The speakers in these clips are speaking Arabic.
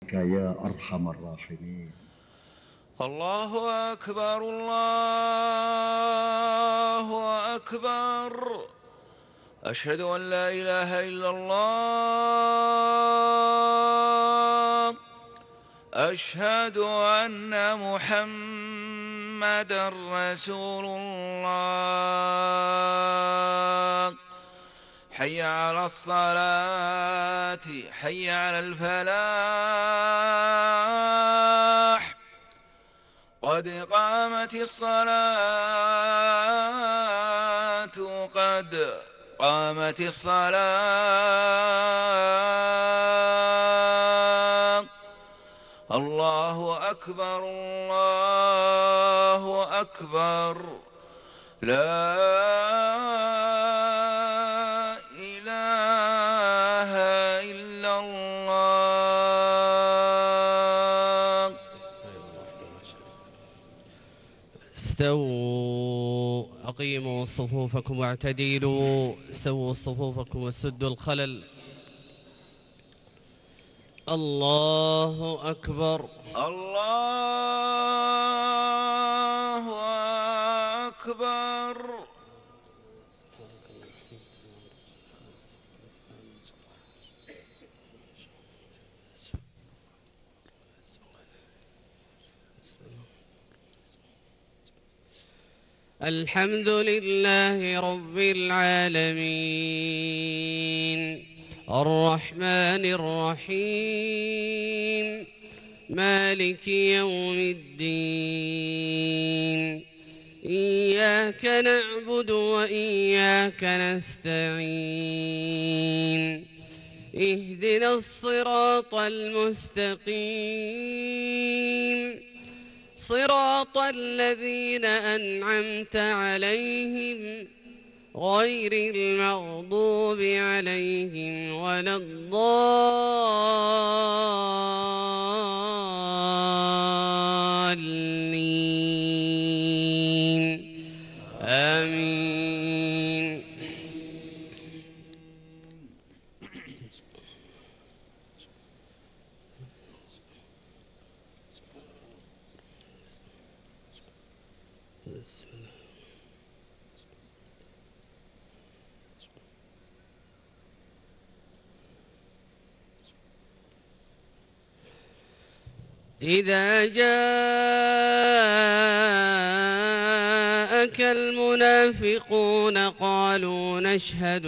يا أرحم الراحمين. الله أكبر الله أكبر. أشهد أن لا إله إلا الله. أشهد أن محمدًا رسول الله. حي على الصلاة، حي على الفلاح. قد قامت الصلاة، قد قامت الصلاة. الله أكبر الله أكبر. لا إله إلا الله. استووا، أقيموا صفوفكم واعتدلوا، سووا صفوفكم وسدوا الخلل. الله أكبر. الله أكبر. الحمد لله رب العالمين، الرحمن الرحيم، مالك يوم الدين. إياك نعبد وإياك نستعين. اهدنا الصراط المستقيم، صراط الذين أنعمت عليهم غير المغضوب عليهم ولا الضالين. آمين. إذا جاءك المنافقون قالوا نشهد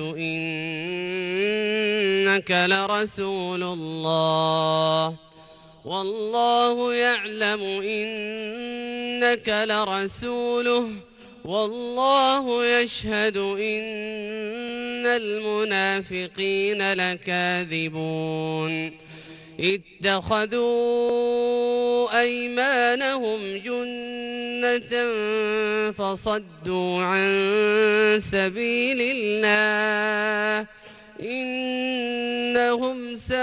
إنك لرسول الله والله يعلم إنك لرسوله والله يشهد إن المنافقين لكاذبون. اتخذوا أيمانهم جنة فصدوا عن سبيل الله إنهم ساء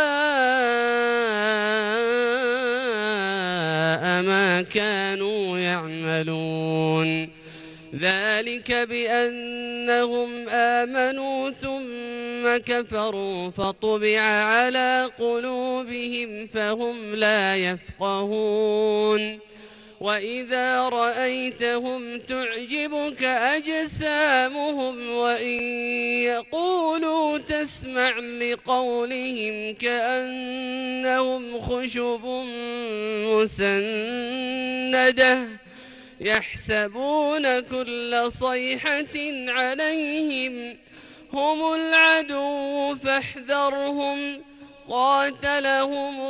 ما كانوا يعملون. ذلك بأنهم آمنوا ثم كفروا فطبع على قلوبهم فهم لا يفقهون. وإذا رأيتهم تعجبك أجسامهم وإن يقولوا تسمع لقولهم كأنهم خشب مسندة يحسبون كل صيحة عليهم هم العدو فاحذرهم قاتلهم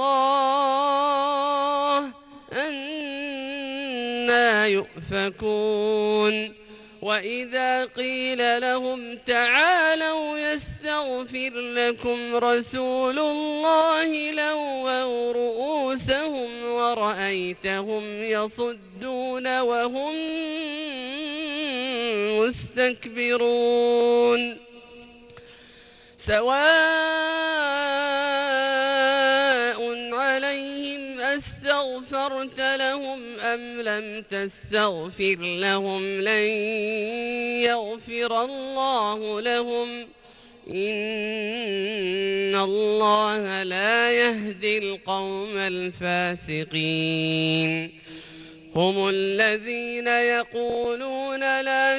الله أنى يؤفكون. وإذا قيل لهم تعالوا يستغفر لكم رسول الله لووا رؤوسهم ورأيتهم يصدون وهم مستكبرون. سواء عليهم أستغفرت لهم أم لم تستغفر لهم لن يغفر الله لهم إن الله لا يهدي القوم الفاسقين هم الذين يقولون لا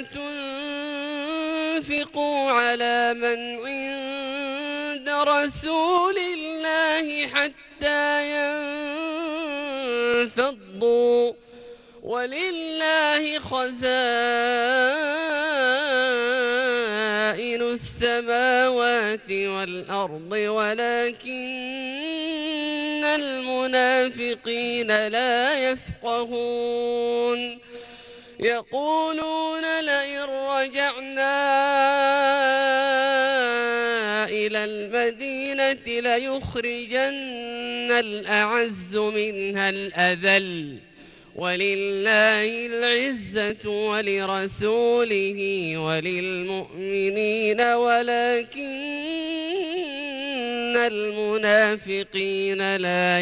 تنفقوا على من عند رسول الله حتى ينفضوا ولله خزائن السماوات والأرض ولكن المنافقين لا يفقهون يقولون لئن رجعنا إلى المدينة ليخرجن الأعز منها الأذل ولله العزة ولرسوله وللمؤمنين ولكن المنافقين لا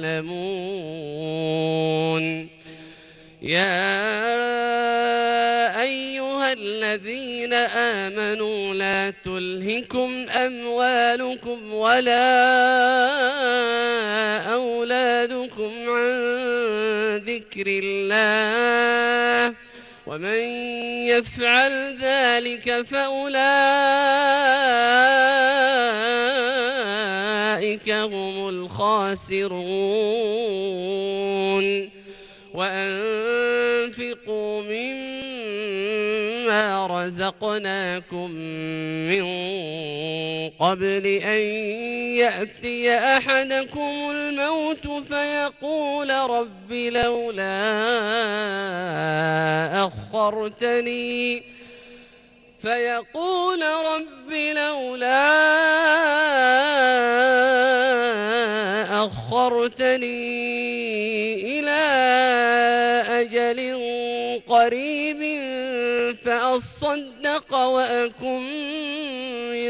يعلمون يا أيها الذين آمنوا لا تلهكم أموالكم ولا أولادكم عن ذكر الله ومن يفعل ذلك فأولئك هم الخاسرون وأنفقوا مما رزقناكم من قبل أن يأتي أحدكم الموت فيقول رب لولا أخرتني إلى أجل قريب فأصدق وأكن من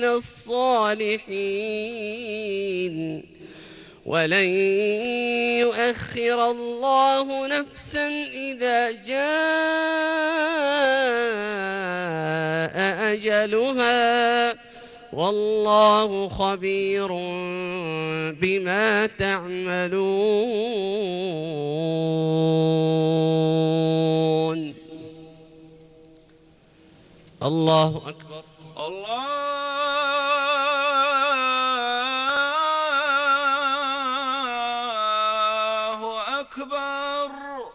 الصالحين ولن يؤخر الله نفسا إذا جاء أجلها والله خبير بما تعملون. الله أكبر. الله أكبر.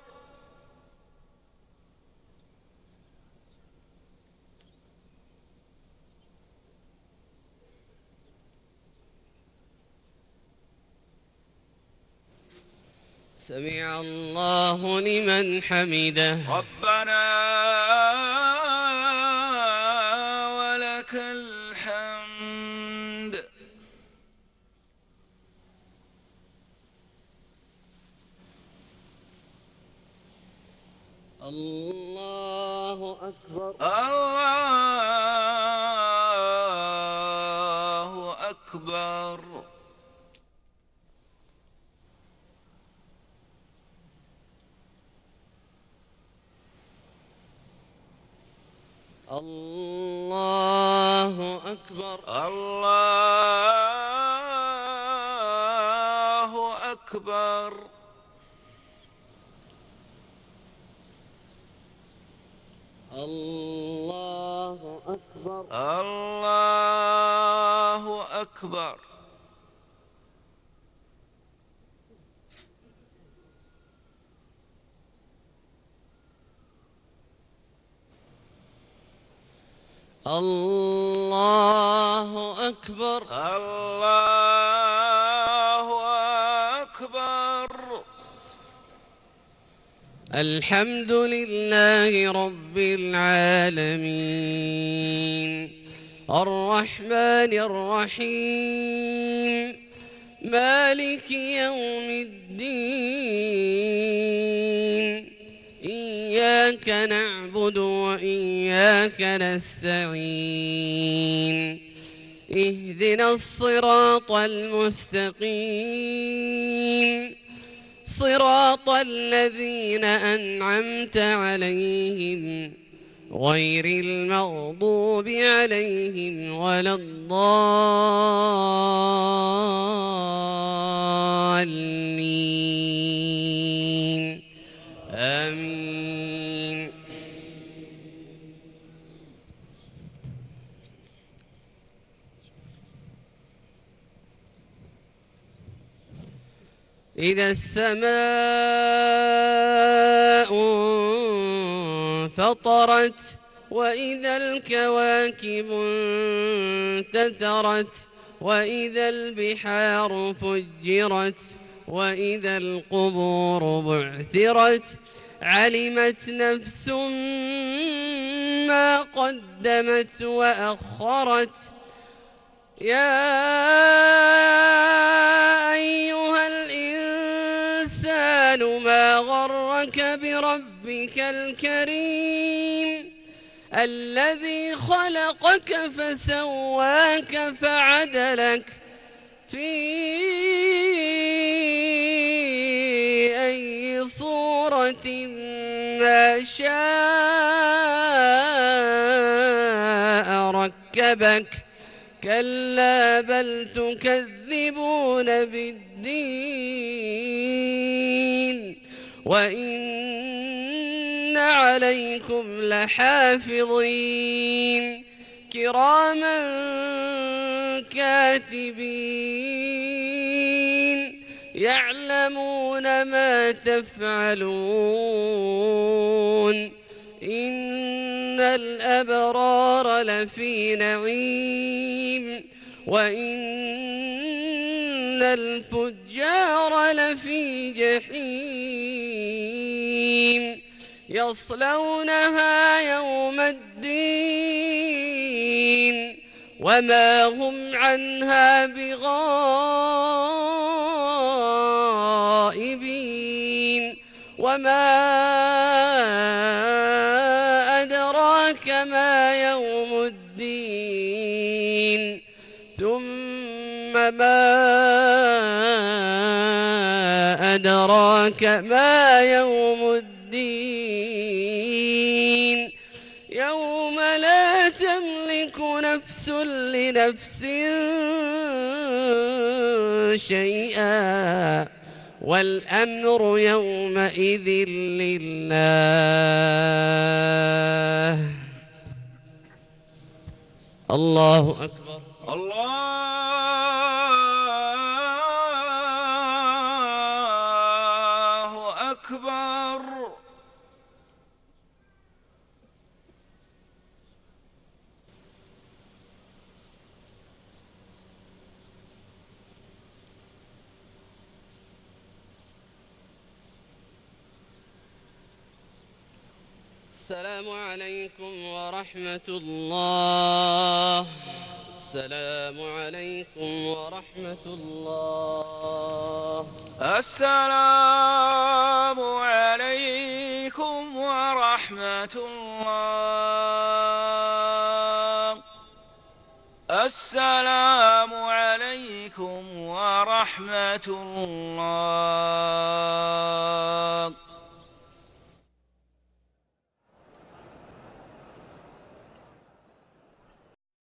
سمع الله لمن حمده. ربنا ولك الحمد. الله أكبر. الله أكبر. الله أكبر. الله أكبر. الله أكبر. الله أكبر. الله أكبر. الله أكبر. الحمد لله رب العالمين الرحمن الرحيم مالك يوم الدين إياك نعبد وإياك نستعين اهدنا الصراط المستقيم صراط الذين أنعمت عليهم غير المغضوب عليهم ولا الضالين آمين. إذا السماء انفطرت وإذا الكواكب انتثرت وإذا البحار فجرت وإذا القبور بعثرت علمت نفس ما قدمت وأخرت. يا أيها الإنسان ما غرك بربك الكريم الذي خلقك فسواك فعدلك في أي صورة ما شاء ركبك. كلا بل تكذبون بالدين وإن عليكم لحافظين كراما كاتبين يعلمون ما تفعلون. إن الأبرار لفي نعيم وإن الفجار لفي جحيم يصلونها يوم الدين وما هم عنها بغائبين. وما أدراك ما يوم الدين ثم ما أدراك ما يوم الدين يوم لا تملك نفس لنفس شيئا والأمر يومئذ لله. الله أكبر. الله أكبر. السلام عليكم ورحمة الله. السلام عليكم ورحمة الله. السلام عليكم ورحمة الله. السلام عليكم ورحمة الله.